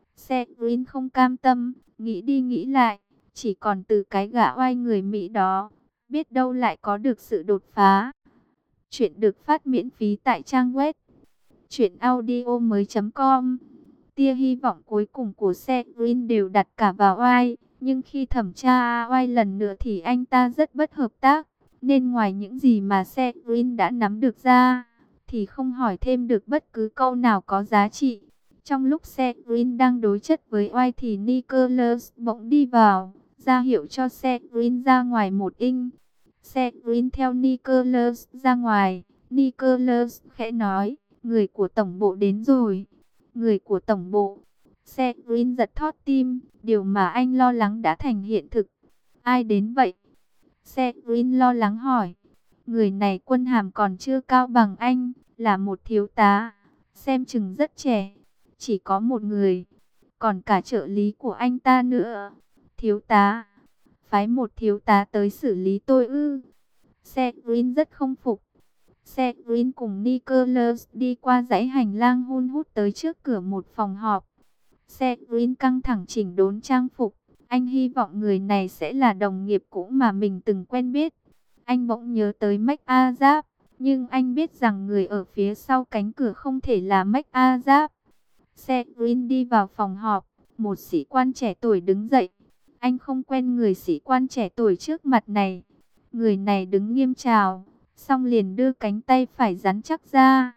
Sedwin không cam tâm, nghĩ đi nghĩ lại, chỉ còn từ cái gã oai người Mỹ đó, biết đâu lại có được sự đột phá. Chuyện được phát miễn phí tại trang web Chuyện audio mới com. Tia hy vọng cuối cùng của Serin đều đặt cả vào Oai. Nhưng khi thẩm tra Oai lần nữa thì anh ta rất bất hợp tác. Nên ngoài những gì mà Serin đã nắm được ra, thì không hỏi thêm được bất cứ câu nào có giá trị. Trong lúc Serin đang đối chất với Oai thì Nicholas bỗng đi vào, ra hiệu cho Serin ra ngoài một inch. Serin theo Nicholas ra ngoài. Nicholas khẽ nói, người của tổng bộ đến rồi. Người của tổng bộ. Serin giật thót tim, điều mà anh lo lắng đã thành hiện thực. Ai đến vậy? Serin lo lắng hỏi. Người này quân hàm còn chưa cao bằng anh, là một thiếu tá, xem chừng rất trẻ. Chỉ có một người, còn cả trợ lý của anh ta nữa. Thiếu tá? Phái một thiếu tá tới xử lý tôi ư? Serin rất không phục. Serin cùng Nicholas đi qua dãy hành lang hun hút tới trước cửa một phòng họp. Serin căng thẳng chỉnh đốn trang phục. Anh hy vọng người này sẽ là đồng nghiệp cũ mà mình từng quen biết. Anh bỗng nhớ tới McAzap, nhưng anh biết rằng người ở phía sau cánh cửa không thể là McAzap. Serin đi vào phòng họp, một sĩ quan trẻ tuổi đứng dậy. Anh không quen người sĩ quan trẻ tuổi trước mặt này. Người này đứng nghiêm chào, xong liền đưa cánh tay phải rắn chắc ra.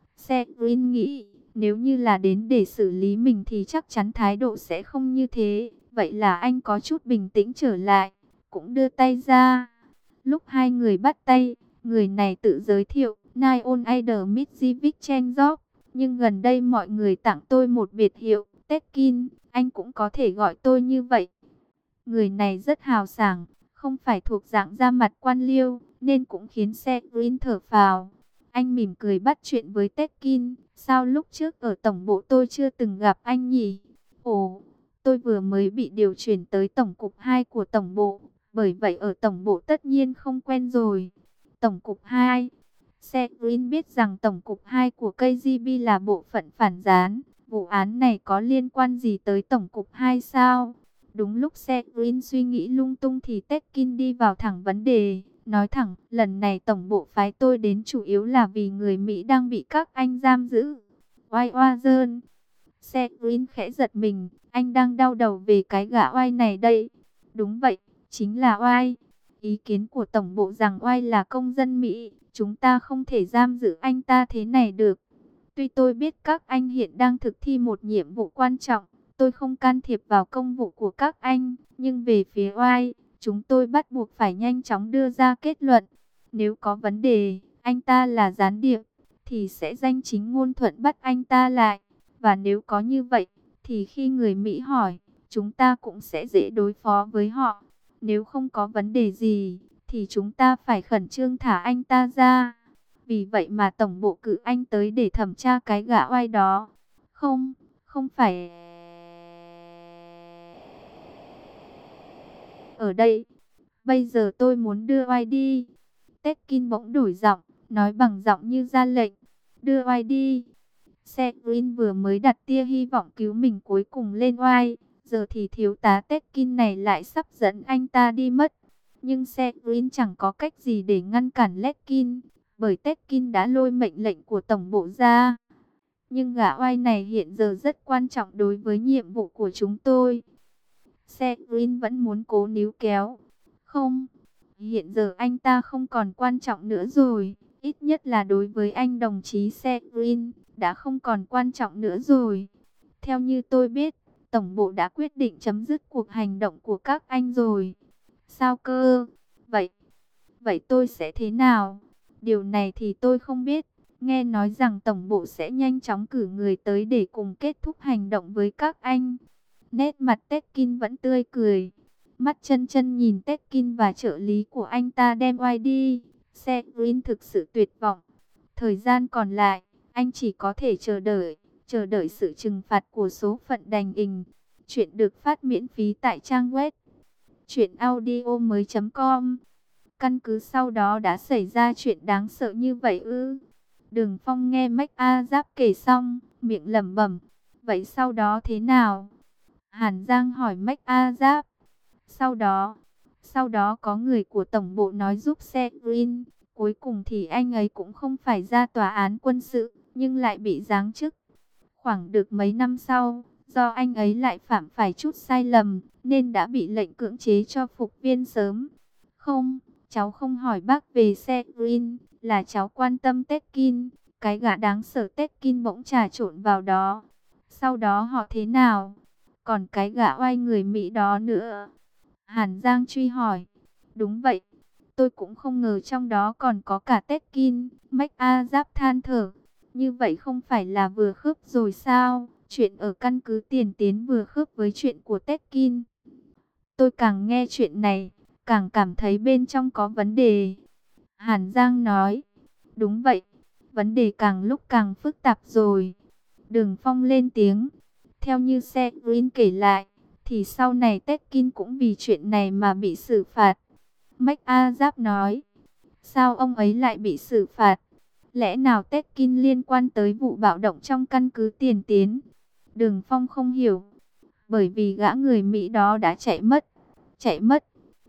Serin nghĩ, nếu như là đến để xử lý mình thì chắc chắn thái độ sẽ không như thế. Vậy là anh có chút bình tĩnh trở lại, cũng đưa tay ra. Lúc hai người bắt tay, người này tự giới thiệu, Nion Aider Mitrovic Chenjov. Nhưng gần đây mọi người tặng tôi một biệt hiệu, Tekin, anh cũng có thể gọi tôi như vậy. Người này rất hào sảng, không phải thuộc dạng da mặt quan liêu, nên cũng khiến Serin thở phào. Anh mỉm cười bắt chuyện với Tekin, sao lúc trước ở tổng bộ tôi chưa từng gặp anh nhỉ? Ồ, tôi vừa mới bị điều chuyển tới tổng cục hai của tổng bộ, bởi vậy ở tổng bộ tất nhiên không quen rồi. Tổng cục hai. Serin biết rằng tổng cục hai của ca giê bê là bộ phận phản gián. Vụ án này có liên quan gì tới tổng cục hai sao? Đúng lúc Serin suy nghĩ lung tung thì Tekin đi vào thẳng vấn đề. Nói thẳng, lần này tổng bộ phái tôi đến chủ yếu là vì người Mỹ đang bị các anh giam giữ. Oai oa dơn. Serin khẽ giật mình, anh đang đau đầu về cái gã Oai này đây. Đúng vậy, chính là Oai. Ý kiến của tổng bộ rằng Oai là công dân Mỹ, chúng ta không thể giam giữ anh ta thế này được. Tuy tôi biết các anh hiện đang thực thi một nhiệm vụ quan trọng, tôi không can thiệp vào công vụ của các anh, nhưng về phía Oai, chúng tôi bắt buộc phải nhanh chóng đưa ra kết luận. Nếu có vấn đề, anh ta là gián điệp, thì sẽ danh chính ngôn thuận bắt anh ta lại. Và nếu có như vậy, thì khi người Mỹ hỏi, chúng ta cũng sẽ dễ đối phó với họ. Nếu không có vấn đề gì, thì chúng ta phải khẩn trương thả anh ta ra. Vì vậy mà tổng bộ cử anh tới để thẩm tra cái gã Oai đó. Không, không phải ở đây. Bây giờ tôi muốn đưa Oai đi. Tekin bỗng đổi giọng, nói bằng giọng như ra lệnh. Đưa Oai đi. Serin vừa mới đặt tia hy vọng cứu mình cuối cùng lên Oai. Giờ thì thiếu tá Tekin này lại sắp dẫn anh ta đi mất. Nhưng Serin chẳng có cách gì để ngăn cản Letkin, bởi Tekin đã lôi mệnh lệnh của tổng bộ ra. Nhưng gã Oai này hiện giờ rất quan trọng đối với nhiệm vụ của chúng tôi. Serin vẫn muốn cố níu kéo. Không, hiện giờ anh ta không còn quan trọng nữa rồi. Ít nhất là đối với anh đồng chí Serin, đã không còn quan trọng nữa rồi. Theo như tôi biết, tổng bộ đã quyết định chấm dứt cuộc hành động của các anh rồi. Sao cơ? Vậy, vậy tôi sẽ thế nào? Điều này thì tôi không biết. Nghe nói rằng tổng bộ sẽ nhanh chóng cử người tới để cùng kết thúc hành động với các anh. Nét mặt Tekin vẫn tươi cười. Mắt chân chân nhìn Tekin và trợ lý của anh ta đem Oai đi. Serin thực sự tuyệt vọng. Thời gian còn lại, anh chỉ có thể chờ đợi. Chờ đợi sự trừng phạt của số phận đành ình. Chuyện được phát miễn phí tại trang web chuyện audio mới com. Căn cứ sau đó đã xảy ra chuyện đáng sợ như vậy ư? Đường Phong nghe McAzap kể xong, miệng lẩm bẩm. Vậy sau đó thế nào? Hàn Giang hỏi McAzap. Sau đó, sau đó có người của tổng bộ nói giúp Serin. Cuối cùng thì anh ấy cũng không phải ra tòa án quân sự, nhưng lại bị giáng chức. Khoảng được mấy năm sau, do anh ấy lại phạm phải chút sai lầm, nên đã bị lệnh cưỡng chế cho phục viên sớm. Không, cháu không hỏi bác về Severin, là cháu quan tâm Tekin. Cái gã đáng sợ Tekin bỗng trà trộn vào đó. Sau đó họ thế nào? Còn cái gã oai người Mỹ đó nữa? Hàn Giang truy hỏi. Đúng vậy, tôi cũng không ngờ trong đó còn có cả Tekin. MacArthur than thở. Như vậy không phải là vừa khớp rồi sao? Chuyện ở căn cứ tiền tiến vừa khớp với chuyện của Tekin. Tôi càng nghe chuyện này, càng cảm thấy bên trong có vấn đề. Hàn Giang nói. Đúng vậy, vấn đề càng lúc càng phức tạp rồi. Đường Phong lên tiếng. Theo như Severin kể lại, thì sau này Tekin cũng vì chuyện này mà bị xử phạt. MacArthur nói. Sao ông ấy lại bị xử phạt? Lẽ nào Tekin liên quan tới vụ bạo động trong căn cứ tiền tiến? Đường Phong không hiểu. Bởi vì gã người Mỹ đó đã chạy mất. Chạy mất.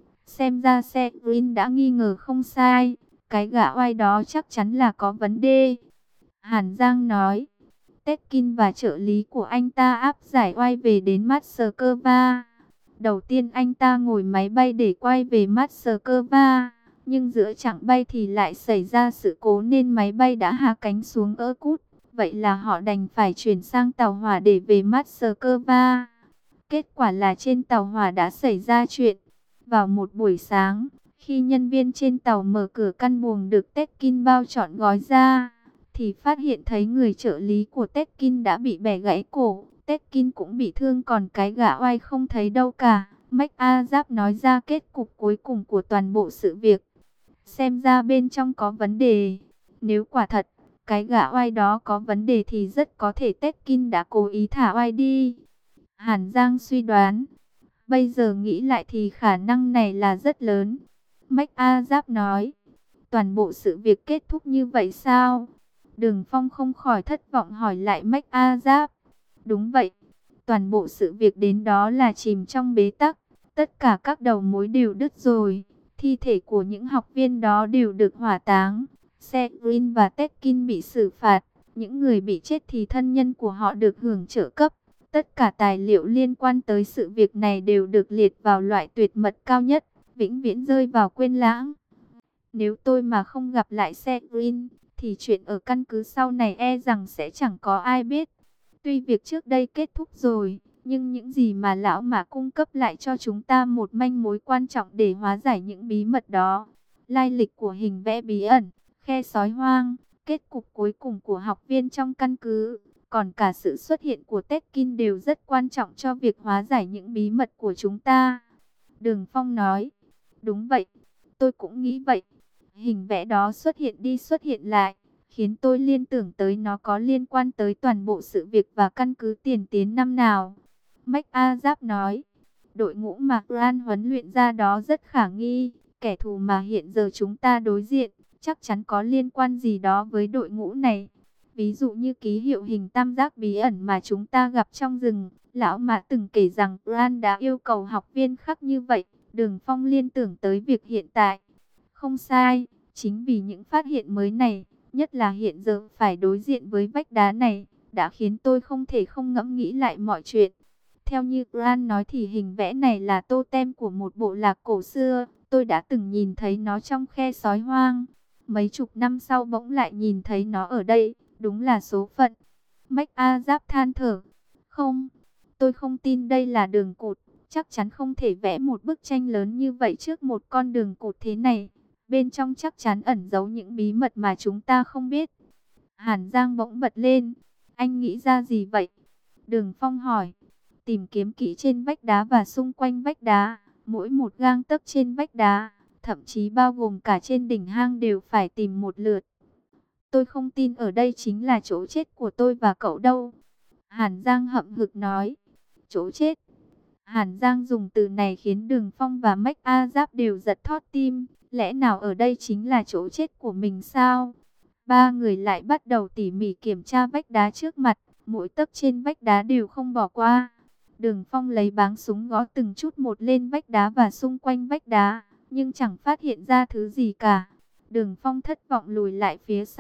Xem ra Severin đã nghi ngờ không sai. Cái gã oai đó chắc chắn là có vấn đề. Hàn Giang nói. Tekin và trợ lý của anh ta áp giải oai về đến Moscow. Đầu tiên anh ta ngồi máy bay để quay về Moscow. Nhưng giữa chặng bay thì lại xảy ra sự cố nên máy bay đã hạ cánh xuống Irkutsk. Vậy là họ đành phải chuyển sang tàu hỏa để về Moscow. Kết quả là trên tàu hỏa đã xảy ra chuyện. Vào một buổi sáng, khi nhân viên trên tàu mở cửa căn buồng được Tekin bao trọn gói ra, thì phát hiện thấy người trợ lý của Tekin đã bị bẻ gãy cổ. Tekin cũng bị thương, còn cái gã oai không thấy đâu cả. MacArthur nói ra kết cục cuối cùng của toàn bộ sự việc. Xem ra bên trong có vấn đề. Nếu quả thật, cái gã oai đó có vấn đề thì rất có thể Tekin đã cố ý thả oai đi. Hàn Giang suy đoán. Bây giờ nghĩ lại thì khả năng này là rất lớn. MacArthur nói. Toàn bộ sự việc kết thúc như vậy sao? Đường Phong không khỏi thất vọng hỏi lại MacArthur. Đúng vậy. Toàn bộ sự việc đến đó là chìm trong bế tắc. Tất cả các đầu mối đều đứt rồi. Thi thể của những học viên đó đều được hỏa táng. Severin và Tekin bị xử phạt. Những người bị chết thì thân nhân của họ được hưởng trợ cấp. Tất cả tài liệu liên quan tới sự việc này đều được liệt vào loại tuyệt mật cao nhất, vĩnh viễn rơi vào quên lãng. Nếu tôi mà không gặp lại Severin, thì chuyện ở căn cứ sau này e rằng sẽ chẳng có ai biết. Tuy việc trước đây kết thúc rồi, nhưng những gì mà lão mà cung cấp lại cho chúng ta một manh mối quan trọng để hóa giải những bí mật đó. Lai lịch của hình vẽ bí ẩn, khe sói hoang, kết cục cuối cùng của học viên trong căn cứ, còn cả sự xuất hiện của Tekin đều rất quan trọng cho việc hóa giải những bí mật của chúng ta. Đường Phong nói, đúng vậy, tôi cũng nghĩ vậy. Hình vẽ đó xuất hiện đi xuất hiện lại, khiến tôi liên tưởng tới nó có liên quan tới toàn bộ sự việc và căn cứ tiền tiến năm nào. MacArthur nói, đội ngũ mà Grant huấn luyện ra đó rất khả nghi, kẻ thù mà hiện giờ chúng ta đối diện, chắc chắn có liên quan gì đó với đội ngũ này. Ví dụ như ký hiệu hình tam giác bí ẩn mà chúng ta gặp trong rừng, lão mà từng kể rằng Grant đã yêu cầu học viên khắc như vậy. Đường Phong liên tưởng tới việc hiện tại. Không sai, chính vì những phát hiện mới này, nhất là hiện giờ phải đối diện với vách đá này, đã khiến tôi không thể không ngẫm nghĩ lại mọi chuyện. Theo như Grant nói thì hình vẽ này là totem của một bộ lạc cổ xưa, tôi đã từng nhìn thấy nó trong khe sói hoang. Mấy chục năm sau bỗng lại nhìn thấy nó ở đây, đúng là số phận. MacArthur than thở. Không, tôi không tin đây là đường cụt, chắc chắn không thể vẽ một bức tranh lớn như vậy trước một con đường cụt thế này. Bên trong chắc chắn ẩn giấu những bí mật mà chúng ta không biết. Hàn Giang bỗng bật lên. Anh nghĩ ra gì vậy? Đường Phong hỏi. Tìm kiếm kỹ trên vách đá và xung quanh vách đá, mỗi một gang tấc trên vách đá, thậm chí bao gồm cả trên đỉnh hang đều phải tìm một lượt. Tôi không tin ở đây chính là chỗ chết của tôi và cậu đâu. Hàn Giang hậm hực nói. Chỗ chết. Hàn Giang dùng từ này khiến Đường Phong và MacArthur đều giật thót tim. Lẽ nào ở đây chính là chỗ chết của mình sao? Ba người lại bắt đầu tỉ mỉ kiểm tra vách đá trước mặt. Mỗi tấc trên vách đá đều không bỏ qua. Đường Phong lấy báng súng gõ từng chút một lên vách đá và xung quanh vách đá, nhưng chẳng phát hiện ra thứ gì cả. Đường Phong thất vọng lùi lại phía sau,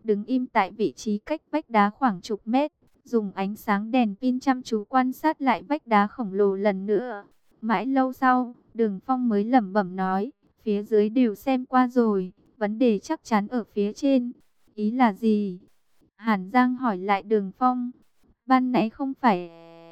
đứng im tại vị trí cách vách đá khoảng chục mét, dùng ánh sáng đèn pin chăm chú quan sát lại vách đá khổng lồ lần nữa. Mãi lâu sau, Đường Phong mới lẩm bẩm nói, phía dưới đều xem qua rồi, vấn đề chắc chắn ở phía trên. Ý là gì? Hàn Giang hỏi lại Đường Phong. Ban nãy không phải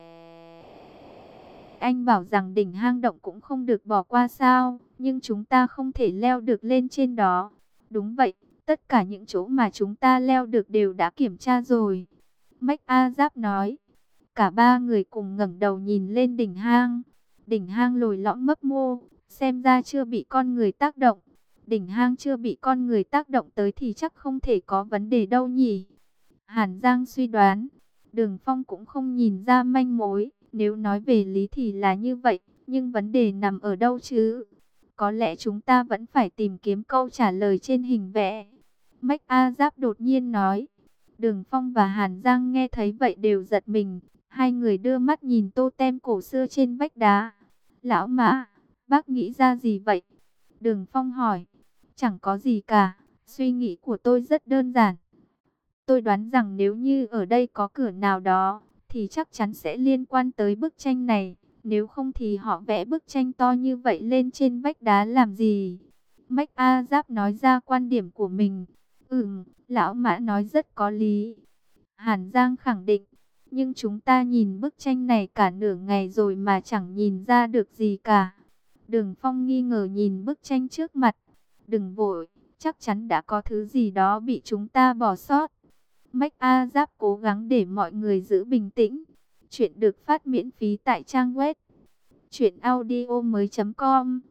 anh bảo rằng đỉnh hang động cũng không được bỏ qua sao, nhưng chúng ta không thể leo được lên trên đó. Đúng vậy, tất cả những chỗ mà chúng ta leo được đều đã kiểm tra rồi. Mách A Giáp nói. Cả ba người cùng ngẩng đầu nhìn lên đỉnh hang. Đỉnh hang lồi lõm mấp mô, xem ra chưa bị con người tác động. Đỉnh hang chưa bị con người tác động tới thì chắc không thể có vấn đề đâu nhỉ. Hàn Giang suy đoán. Đường Phong cũng không nhìn ra manh mối. Nếu nói về lý thì là như vậy, nhưng vấn đề nằm ở đâu chứ? Có lẽ chúng ta vẫn phải tìm kiếm câu trả lời trên hình vẽ. Mách A Giáp đột nhiên nói. Đường Phong và Hàn Giang nghe thấy vậy đều giật mình. Hai người đưa mắt nhìn tô tem cổ xưa trên vách đá. Lão Mã, bác nghĩ ra gì vậy? Đường Phong hỏi. Chẳng có gì cả, suy nghĩ của tôi rất đơn giản. Tôi đoán rằng nếu như ở đây có cửa nào đó, thì chắc chắn sẽ liên quan tới bức tranh này. Nếu không thì họ vẽ bức tranh to như vậy lên trên vách đá làm gì? Mách A Giáp nói ra quan điểm của mình. Ừm, lão Mã nói rất có lý. Hàn Giang khẳng định. Nhưng chúng ta nhìn bức tranh này cả nửa ngày rồi mà chẳng nhìn ra được gì cả. Đường Phong nghi ngờ nhìn bức tranh trước mặt. Đừng vội, chắc chắn đã có thứ gì đó bị chúng ta bỏ sót. Mách A Giáp cố gắng để mọi người giữ bình tĩnh. Chuyện được phát miễn phí tại trang web truyện audio mới chấm com.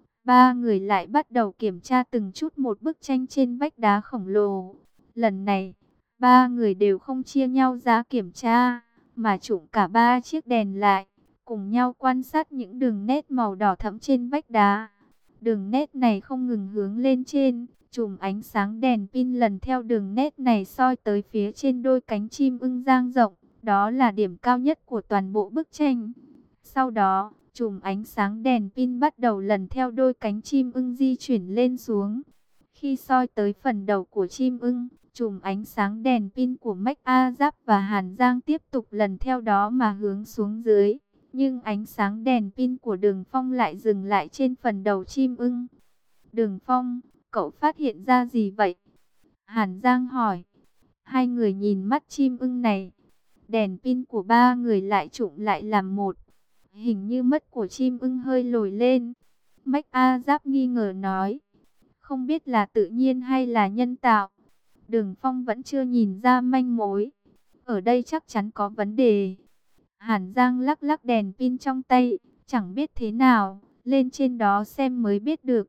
Ba người lại bắt đầu kiểm tra từng chút một bức tranh trên vách đá khổng lồ. Lần này, ba người đều không chia nhau ra kiểm tra, mà trụm cả ba chiếc đèn lại, cùng nhau quan sát những đường nét màu đỏ thẫm trên vách đá. Đường nét này không ngừng hướng lên trên, chùm ánh sáng đèn pin lần theo đường nét này soi tới phía trên đôi cánh chim ưng dang rộng, đó là điểm cao nhất của toàn bộ bức tranh. Sau đó, chùm ánh sáng đèn pin bắt đầu lần theo đôi cánh chim ưng di chuyển lên xuống. Khi soi tới phần đầu của chim ưng, chùm ánh sáng đèn pin của Mách A Giáp và Hàn Giang tiếp tục lần theo đó mà hướng xuống dưới. Nhưng ánh sáng đèn pin của Đường Phong lại dừng lại trên phần đầu chim ưng. Đường Phong, cậu phát hiện ra gì vậy? Hàn Giang hỏi. Hai người nhìn mắt chim ưng này. Đèn pin của ba người lại trụm lại làm một. Hình như mắt của chim ưng hơi lồi lên. Mách A Giáp nghi ngờ nói. Không biết là tự nhiên hay là nhân tạo. Đường Phong vẫn chưa nhìn ra manh mối. Ở đây chắc chắn có vấn đề. Hàn Giang lắc lắc đèn pin trong tay. Chẳng biết thế nào. Lên trên đó xem mới biết được.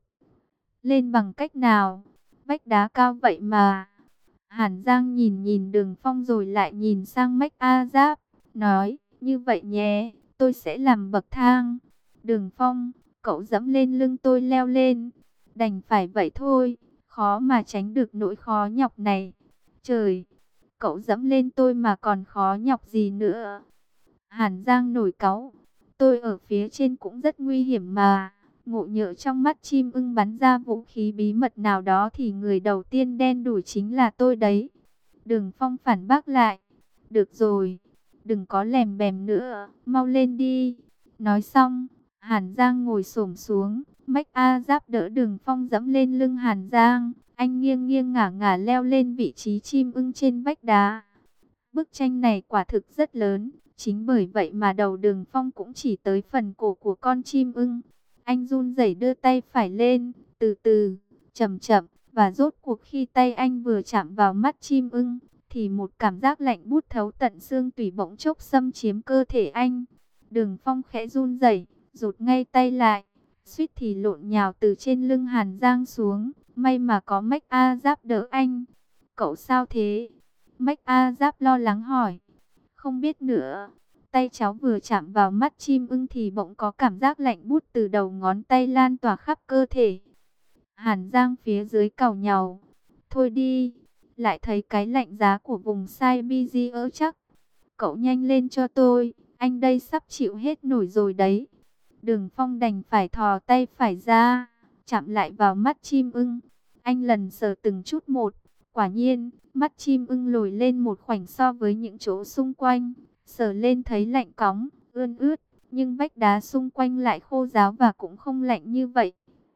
Lên bằng cách nào? Vách đá cao vậy mà. Hàn Giang nhìn nhìn Đường Phong rồi lại nhìn sang Mách A Giáp. Nói, như vậy nhé, tôi sẽ làm bậc thang. Đường Phong, cậu dẫm lên lưng tôi leo lên. Đành phải vậy thôi, khó mà tránh được nỗi khó nhọc này. Trời, cậu dẫm lên tôi mà còn khó nhọc gì nữa. Hàn Giang nổi cáu. Tôi ở phía trên cũng rất nguy hiểm mà. Ngộ nhỡ trong mắt chim ưng bắn ra vũ khí bí mật nào đó thì người đầu tiên đen đủi chính là tôi đấy. Đường Phong phản bác lại. Được rồi, đừng có lèm bèm nữa, mau lên đi. Nói xong, Hàn Giang ngồi xổm xuống. Mách A Giáp đỡ Đường Phong dẫm lên lưng Hàn Giang. Anh nghiêng nghiêng ngả ngả leo lên vị trí chim ưng trên vách đá. Bức tranh này quả thực rất lớn. Chính bởi vậy mà đầu Đường Phong cũng chỉ tới phần cổ của con chim ưng. Anh run rẩy đưa tay phải lên, từ từ, chậm chậm, và rốt cuộc khi tay anh vừa chạm vào mắt chim ưng, thì một cảm giác lạnh buốt thấu tận xương tủy bỗng chốc xâm chiếm cơ thể anh. Đường Phong khẽ run rẩy, rụt ngay tay lại, suýt thì lộn nhào từ trên lưng Hàn Giang xuống. May mà có Mách A Giáp đỡ anh. Cậu sao thế? Mách A Giáp lo lắng hỏi. Không biết nữa. Tay cháu vừa chạm vào mắt chim ưng thì bỗng có cảm giác lạnh buốt từ đầu ngón tay lan tỏa khắp cơ thể. Hàn Giang phía dưới càu nhàu. Thôi đi, lại thấy cái lạnh giá của vùng Siberia chắc. Cậu nhanh lên cho tôi, anh đây sắp chịu hết nổi rồi đấy. Đường Phong đành phải thò tay phải ra, chạm lại vào mắt chim ưng. Anh lần sờ từng chút một, Quả nhiên, mắt chim ưng lồi lên một khoảnh so với những chỗ xung quanh, sờ lên thấy lạnh cóng, ươn ướt, nhưng vách đá xung quanh lại khô ráo và cũng không lạnh như vậy.